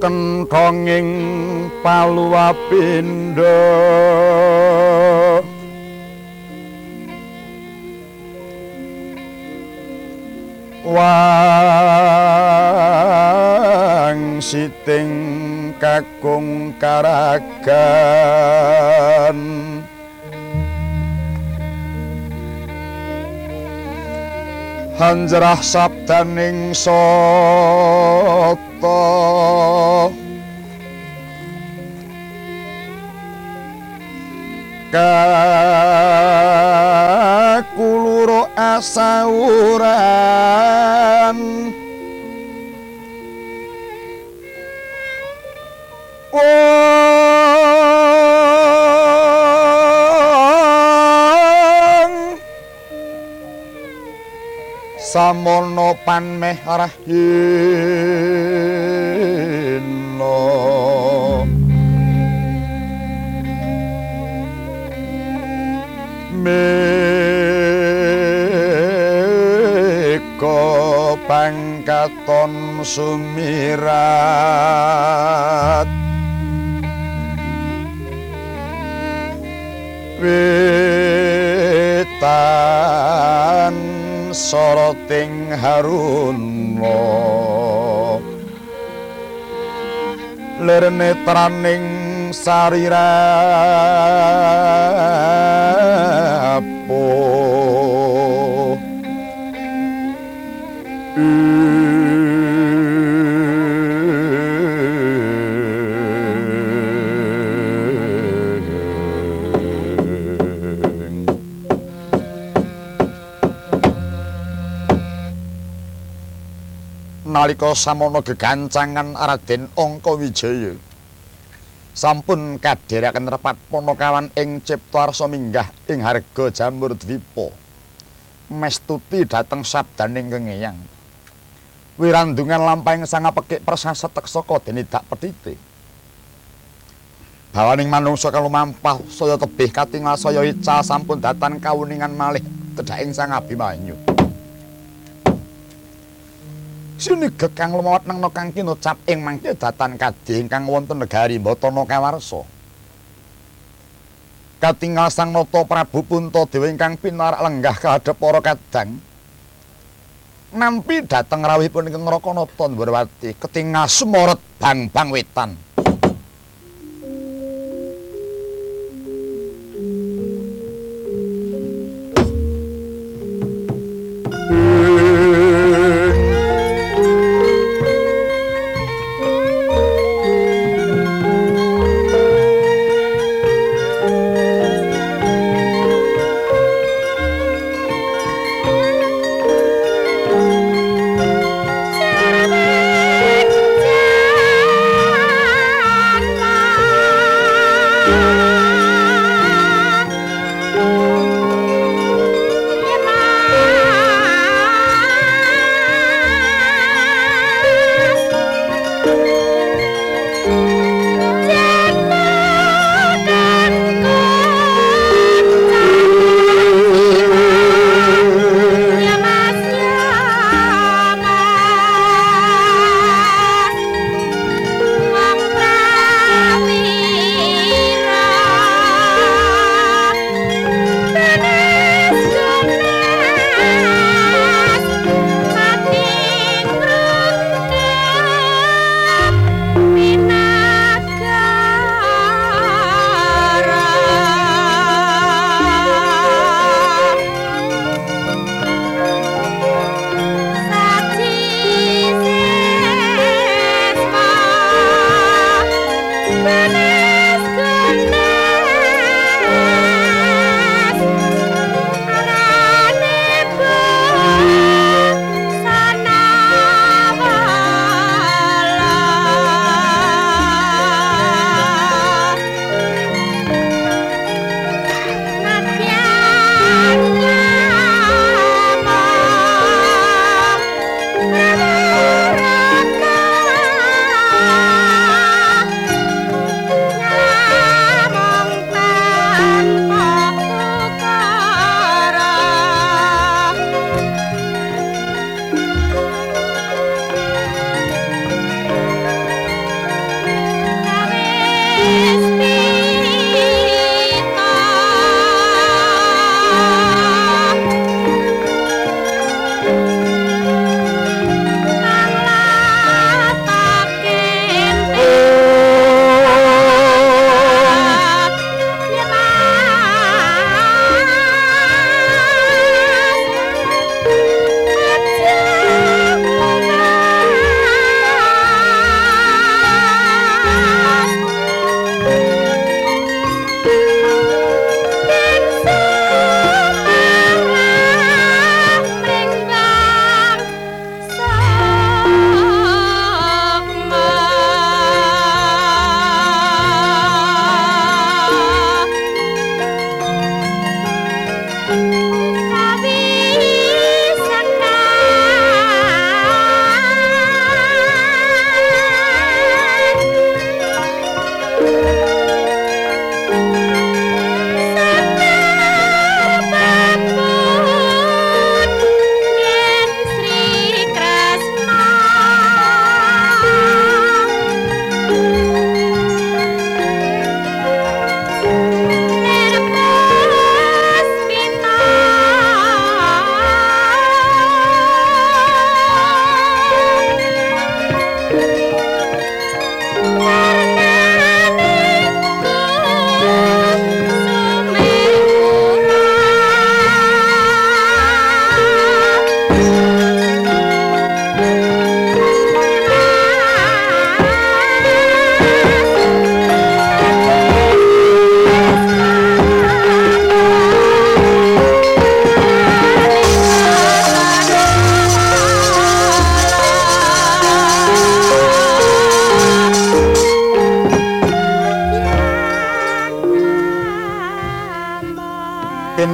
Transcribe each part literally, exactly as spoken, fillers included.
kenthonging paluapindha wang siting kakung karagan hanjrah sabdaning sata kakuluro asauran samono panmeh rahina meka pangkaton sumirat wetan soroting haruna lir netraning sarirapo nalika samono gegancangan Raden Angkawijaya sampun kadheraken repat Panakawan ing Ciptaarsa minggah ing harga Jamurdwipa mestuti dhateng sabdaning kengeyang wirandungan lampahing sangapekik prasasat saka Denidak Petite bawaning manungsa kalumampah saya tebih katingal saya ical sampun datan kawuningan malih tedhaking Sang Abimanyu sinigek kang lumawat nang kang kinucap ing mangke datan kadhe ingkang wonten negari Batana Kawarsa. Katingal Sang Nata Prabu Puntadewa ingkang pinarak lenggah kahadap para kadang. Nampi dhateng rawuhipun ing Rakanata Ndwarawati ketingal sumoret bang-bang wetan.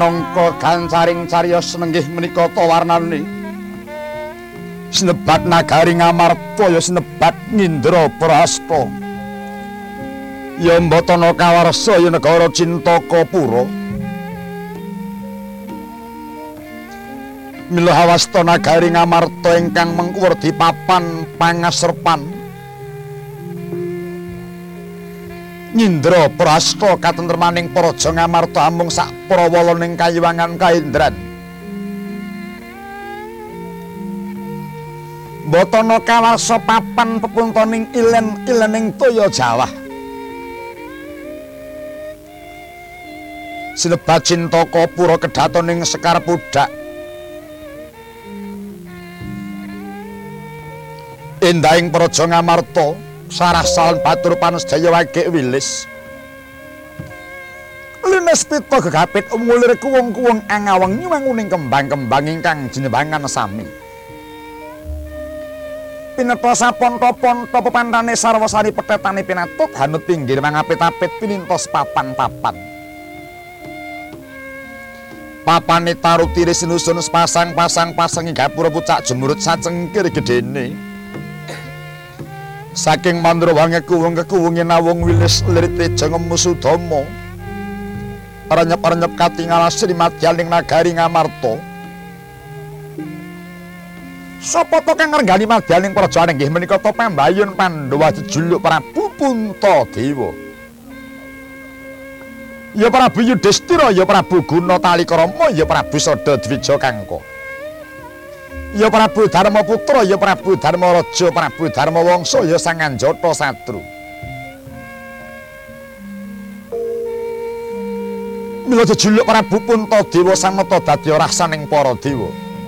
minangka gancaring cariyos nenggih menika ta warnane sinebat nagari Ngamarta ya sinebat Ngindra Prasta ya mbatana kawarsa ya negara Cintakapura mila hawasta nagari Ngamarta ingkang mengkuwer di papan pangasrepan Ngindra Prasta katentremaning praja Ngamarta amung sak prawalaning kayiwangan kaendran mbatana kawarsa papan pepuntaning ilen-ilening toya Jawa sinebat Cintakapura kedatoning Sekar Pudak endahing praja Ngamarta sarah salon batur panasjaya wage wilis lines pita gegapit umulir kuwung-kuwung angawang nyuwanguning kembang-kembang ingkang jinebangan sami pineta saponto-ponto pepantane sarwasari petetane pinatut hanut pinggir mangapit-apit pinintos papan-papan papane tarutire sinusun pasang-pasang pasangi gapura pucak jemurut sacengkir gedene saking mandra wangi kuwung-kuwunge nawung wilis lirit reja ngemusudama renyep-renyep katingal Sri Madyaning nagari Ngamarta sapa to kang ngrenggali Madyaning praja inggih menika to pambayun Pandhawa jejuluk Prabu Puntadewa ya Prabu Yudhistira ya Prabu Gunatalikara ya Prabu Sadadwija Kangka ya Prabu Darmaputra ya Prabu Dharmaraja Prabu Dharmawangsa ya Sang Anjata Satru mila jejuluk Prabu Puntadewa sameta dadi rasaning para dewa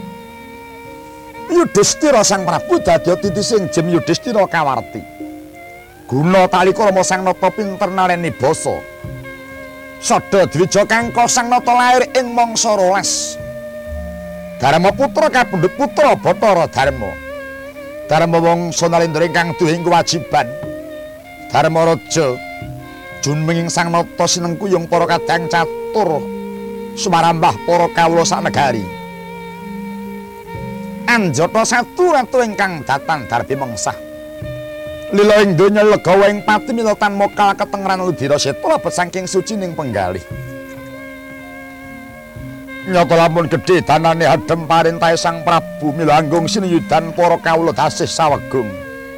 Yudhistira Sang Prabu dadi titising jem Yudhistira kawarti Gunatalikara Sang Nata pinter nareni basa Sadadwija Kangka Sang Nata lair ing mangsa rolas Darmaputra kapundhut putra Bathara Darma Darmawangsa Nalendra ingkang duhing kewajiban Dharmaraja junmenging Sang Nata sinengkuyung para kadang catur sumarambah para kawula sak negari Anjata Satru ratu ingkang datan darbi mengsah lila ing donya legawa ing pati milatan mokal ketengran Ludira Seta lebet saking sucining penggalih nyata lamun gedhe danane hadem parintahe Sang Prabu mila anggung sinuyudan para kawula dasih sawegung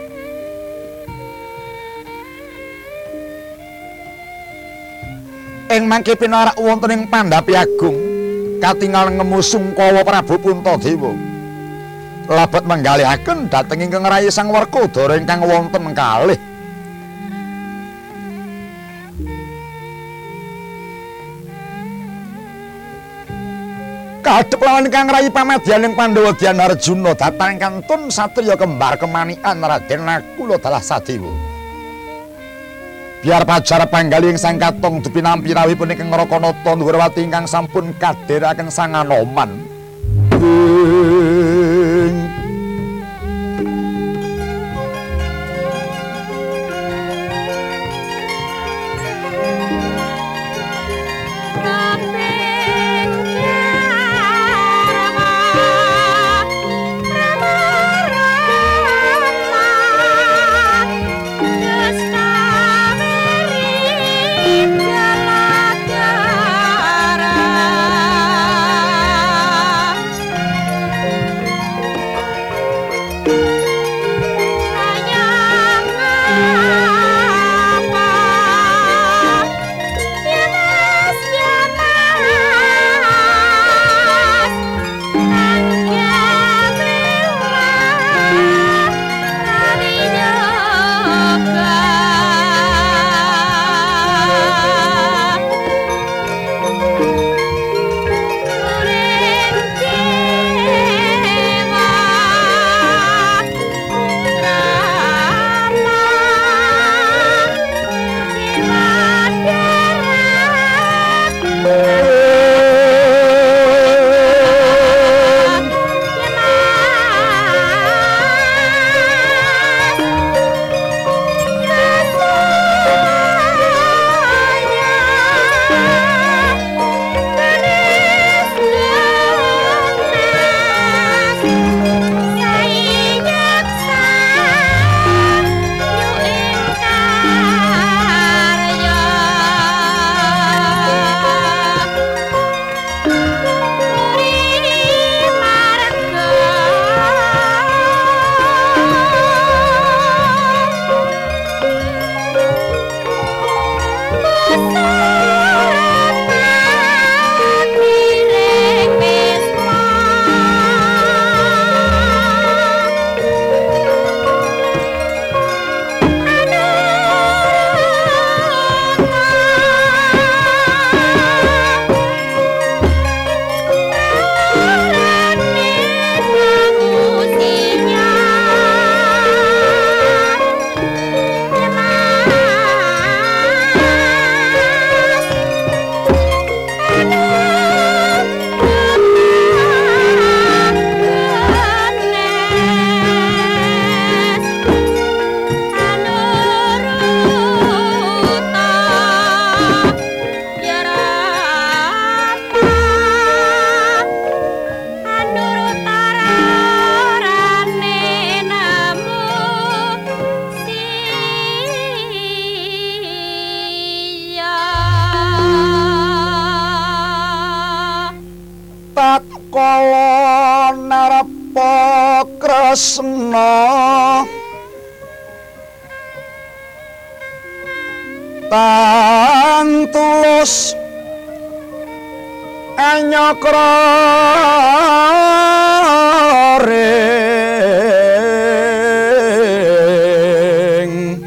ing mangke pinarak wonten ing Pandhapi Agung katingal ngemu Sungkawa Prabu Puntadewa labet menggalihaken dhateng ingkang rayi Sang Werkudara ingkang wonten kalih kadhep lawan ingkang rayi pamadyaning Pandhawa Dyan Arjuna dhateng kantun satriya kembar kemanikan Raden Nakula dalah Sadewa biar pajar panggali ing Sang Katong dupinampi rawuhipun ingkang Rakanata Ndhuwurwati ingkang sampun kadhiraken Sang Anoman tresna tan tulus anyakra ring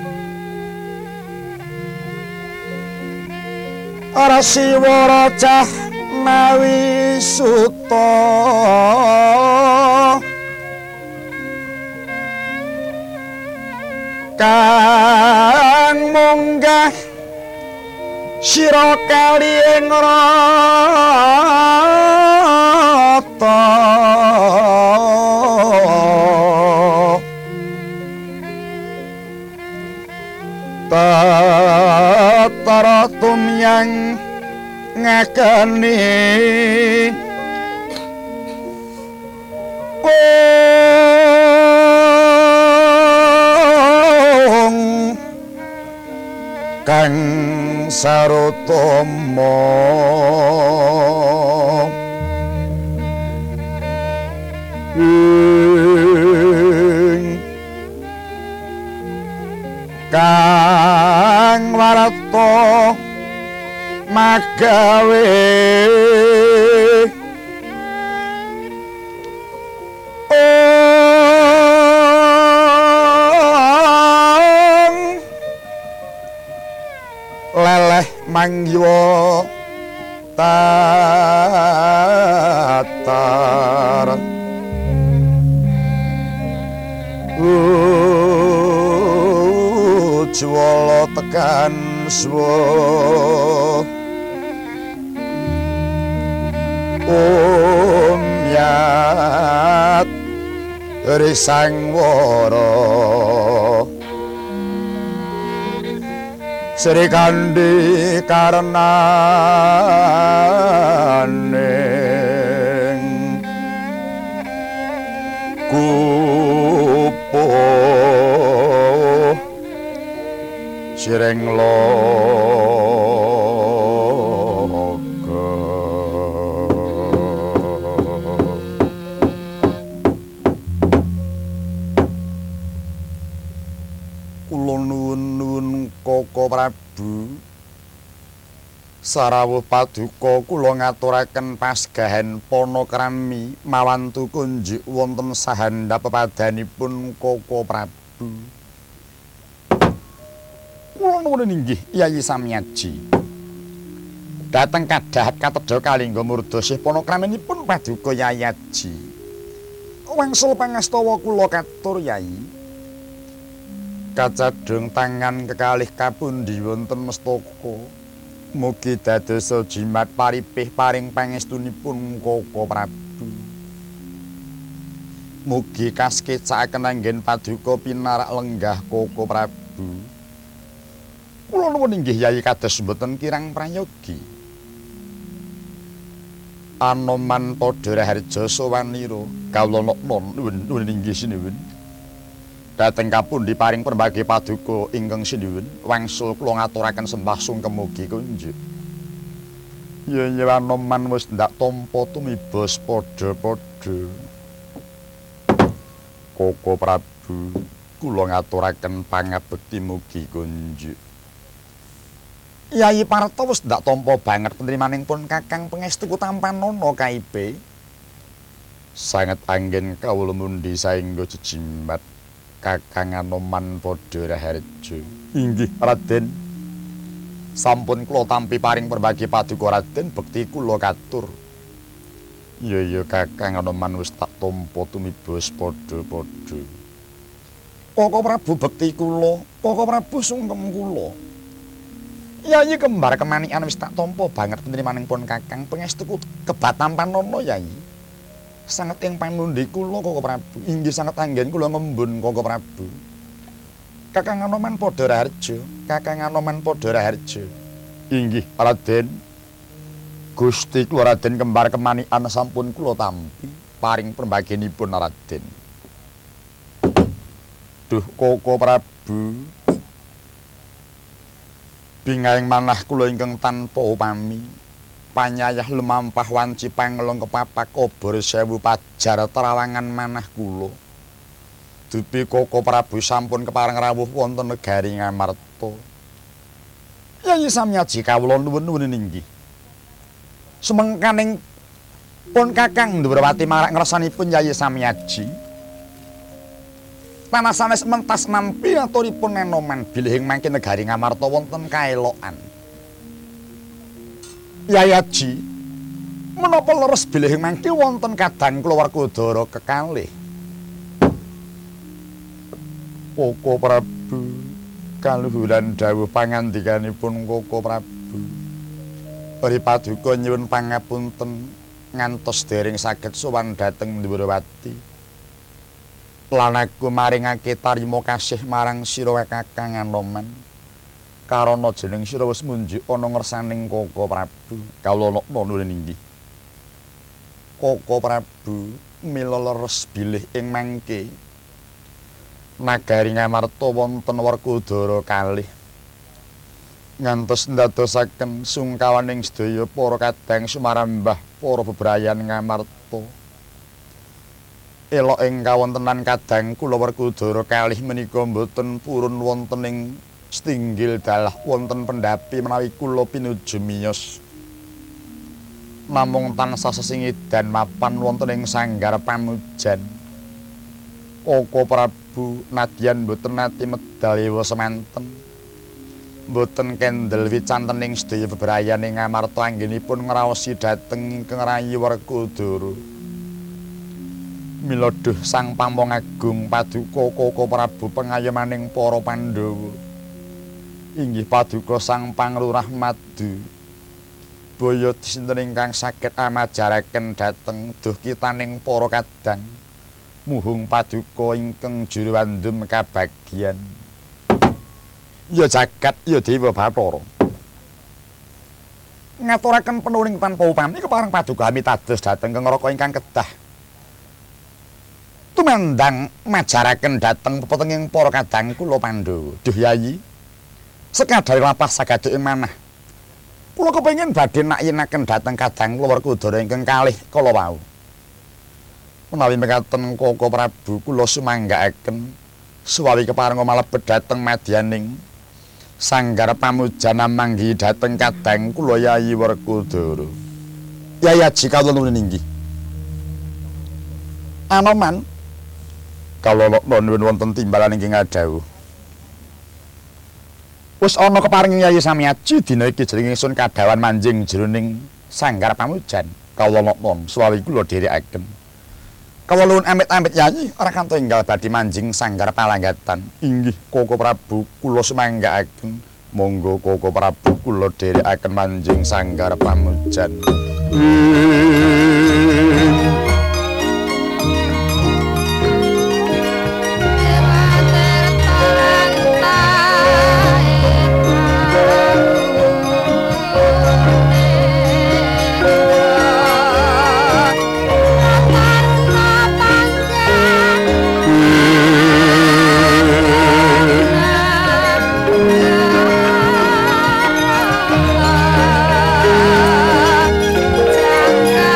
Rasiwara cah mawi suta kang munggah sira kali ing rata tatara tumyang ngakani ong kang sarotama kang warata magawe ong leleh mangyo tatar ujwala tekan swa umyat risang wara Sri kandi karenaning kupo sireng loka kula nuwun-nuwun Koko Prabu sarawuh paduka kula ngaturaken pasgahan panakrami mawantu kunjuk wonten sahandhap pepadanipun Koko Prabu. Kula nuwun inggih Yayi Samyaji. Dhateng kadhahat katedha kalingga murdosih panakraminipun paduka Yayaji. Wangsul pangastawa kula katur Yayi. Kacadhung tangan kekalih kapundi wonten mestaka mugi dadosa jimat paripih paring pangestunipun Koko Prabu mugi kaskecakaken anggen paduka pinarak lenggah Koko Prabu kula nuwun inggih Yayi kados mboten kirang prayogi Anoman padha raharja sawanira kawula nuwun nuwun inggih sinuwun Dhateng kapundi paring perbagi paduka ingkang sinuwun wangsul kula ngaturaken sembah sungkem mugi kunjuk. Yen Anoman wis ndak tampa tumibos padha-padha. Koko Prabu kula ngaturaken pangabekti mugi kunjuk. Yayi Parto wis ndak tampa banget penerimanipun Kakang Pangestu Tampanana K I P. Sanget anggen kawula mundi saengga jejimat Kakang Anoman padha raharja. Inggih Raden. Sampun kula tampi paring perbagi paduka Raden bekti kula katur. Iya iya Kakang Anoman wis tak tampa tumibos padha-padha. Koko Prabu bekti kula, Koko Prabu sungkem kula. Yayi kembar kemanikan wis tak tampa banget penerimanipun Kakang Pangestu kebat Tampanana Yayi. Sanget ing panundi kula Koko Prabu inggih sanget anggen kula ngembun Koko Prabu Kakang Anoman padha raharja Kakang Anoman padha raharja inggih Raden Gusti kula Raden kembar kemanikan sampun kula tampi paring perbagenipun Raden Duh Koko Prabu bingahing manah kula ingkang tanpa upami panyayah lumampah wanci pangelong kepapak obor sewu pajar terawangan manah kula dupi Koko Prabu sampun kepareng rawuh wonten negari Ngamarta. Yayi Samyaji kawula nuwun-nuwun inggih. Sumengkaning pun Kakang Ndrawati marak ngersanipun Yayi Samyaji. Tanah sanes mentas nampi aturipun Nenoman bilih ing mangke negari Ngamarta wonten kaelokan. Yayaji menapa leres bilih ing mangke wonten kadang kulawarga Udara kekalih. Koko Prabu kaluhuran dawuh pangandikanipun Koko Prabu. Ri paduka nyuwun pangapunten ngantos dereng saged sowan dhateng Ndrawati. Lan aku maringake tarima kasih marang sira Kakang Anoman. Karana jeneng sira wis munjuk ana ngersaning Koko Prabu. Kawula nuwun inggih. Koko Prabu mila leres bilih ing mangke nagari Ngamarta wonten Werkudara kalih. Ngantos ndadosaken sungkawaning sedaya para kadang sumarambah para bebrayan Ngamarta. Elok ing kawontenan kadang kula Werkudara kalih menika boten purun wonten ing setinggil dalah wonten pendhapi menawi kula pinuju miyos. Namung tansah sesinggidan mapan wonten ing sanggar pamujan. Koko Prabu nadyan boten nate medal ewa semanten. Boten kendel wicantening sedaya bebrayan ing Ngamarta anggenipun ngraosi dhateng ingkang rayi Werkudara. Mila duh Sang Pamong Agung paduka Koko Prabu pengayomaning para Pandhawa. Inggih paduka Sang Panglurah Madu. Boyo sinten ingkang saged amajaraken dhateng duh kitaning para kadang. Muhung paduka ingkang juru wandum kabagyan. Ya jagat ya Dewa Bathara. Ngaturaken penuring tanpa upami kepareng paduka mitados dhateng Ngraka ingkang kedah. Tumandang majaraken dhateng pepetenging para kadang kula Pandhawa. Duh Yayi, sekadar lapas saged ing manah. Kula kepengin badhe nakyenaken dhateng kadang kula Werkudara ingkang kalih kala wau. Menawi mekaten Koko Prabu kula sumanggaaken suwawi kepareng malebet dhateng madyaning sanggar pamujana manggi dhateng kadang kula Yayi Werkudara. Yayaji kawula nuwun inggih. Anoman kawula nuwun wonten timbalan ingkang adhawuh. Wis ana keparing Yayi Samyaji dina iki jeneng ingsun kadhawan manjing jroning sanggar pamujan. Kawula nuwun suwawi kula dherekaken. Kawula amit-amit Yayi ora kanthi enggal badhe manjing sanggar palanggatan. Inggih Koko Prabu kula sumanggaaken. Monggo Koko Prabu kula dherekaken manjing sanggar pamujan. Jagat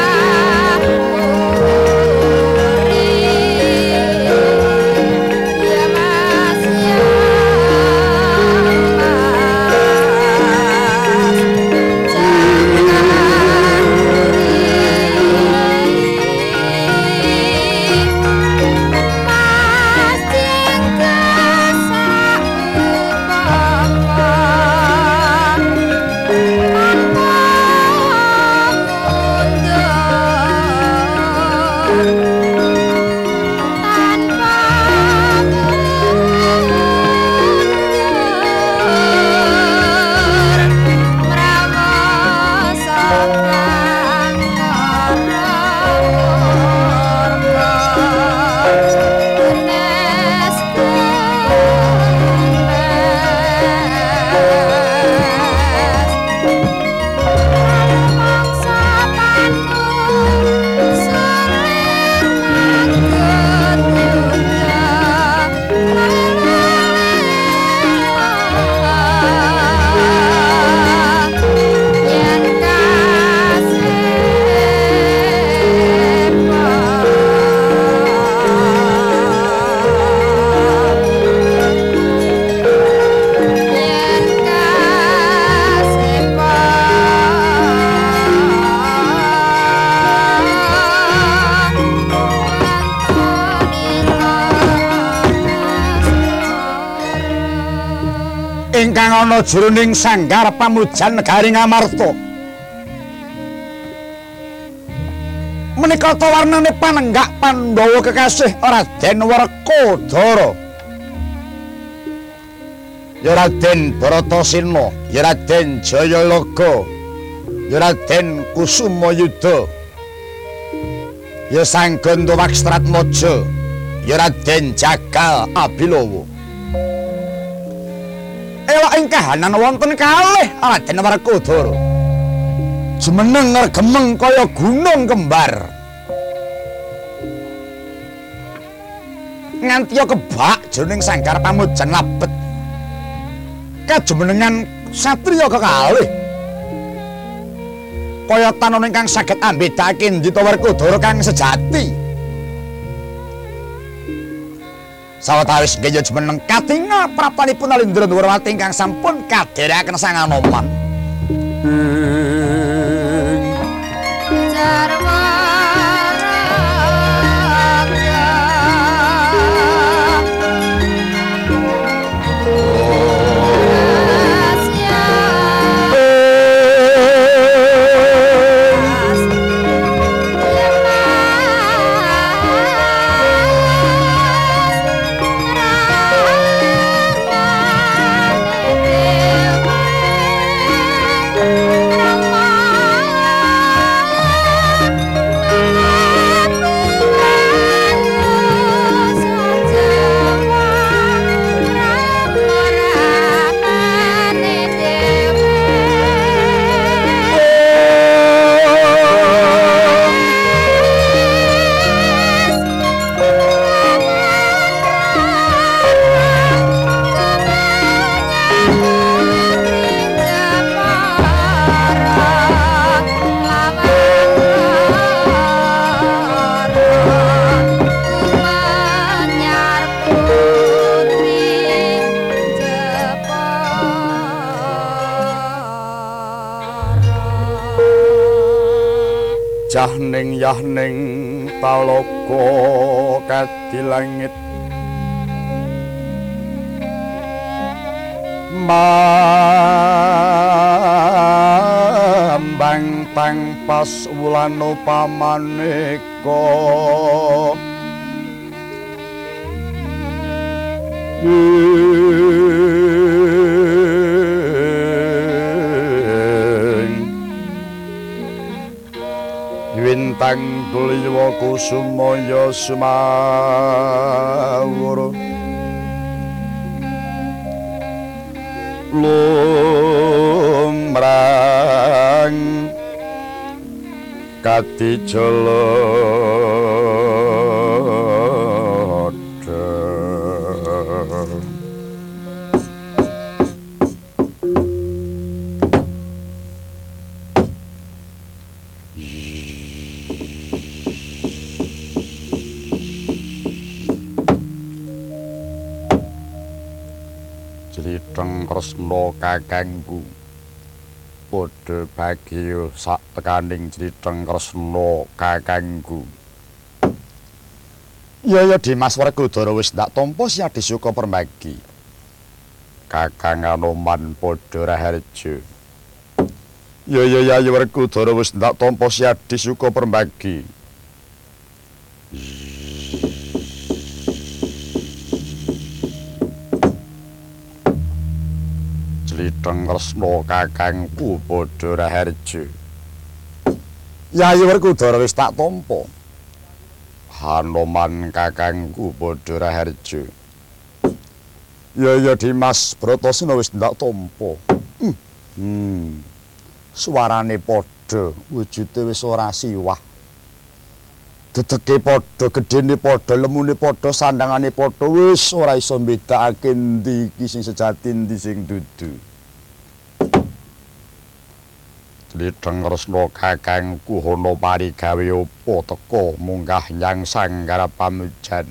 ingkang ana jroning sanggar pamujan negari Ngamarta. Menika warnane panenggak Pandhawa kekasih Raden Werkodara. Ya Raden Bratasena, ya Raden Jayalaga, ya Raden Kusumayuda, ya Sangganda Wakstratmaja, ya Raden Jagal Abilawa. Ela ing kahanan wonten kalih Raden Werkodara. Jumeneng ngergemeng kaya gunung kembar. Nganti kebak jroning sanggar pamujan labet. Kajumenengan satriya kekalih. Kaya tanon ingkang saged ambedake Ndita Werkodara kang sejati. Sawetawis nggih jumeneng katingal praptanipun Alendra Ndrawati ingkang sampun kadherekaken sang Anoman. Yahning yahning talaga kadi langit mambang pangpas wulan upamaneka Wintang tuliwa kusumaya sumawur lumrang katijala Kresna kakangku padha bagya sak tekaning criteng Kresna kakangku. Ya ya Dimas Werkodara wis ndak tampa siadi suka permagi. Kakang Anoman padha raharja. Ya ya ya Werkodara wis ndak tampa siadi suka permagi. Criteng Kresna kakangku padha raharja. Yayi Werkodara wis tak tampa. Hanoman kakangku padha raharja. Ya ya Dimas Bratasena wis ndak tampa. Hmm. hmm. Suarane padha, wujude wis ora siwah. Dedeke padha, gedene padha, lemune padha, sandangane padha, wis ora iso mbedakake endi iki sing sejati endi sing dudu. Criteng Kresna kakangku hono parigawe apa teka munggah nyang sanggar pamujan.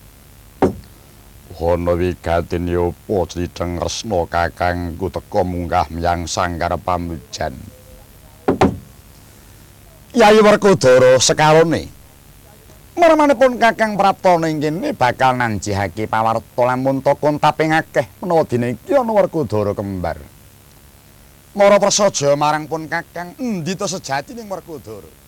Hono wigatine apa Criteng Kresna kakangku teka munggah nyang sanggar pamujan. Yayi Werkodara sekarone Marmanipun Kakang Praptana ing kene bakal nanjihake pawarta lamun ta kontaping akeh menawa dina iki ana Werkudara kembar. Mara prasaja marang pun Kakang endi to sejatining Werkudara?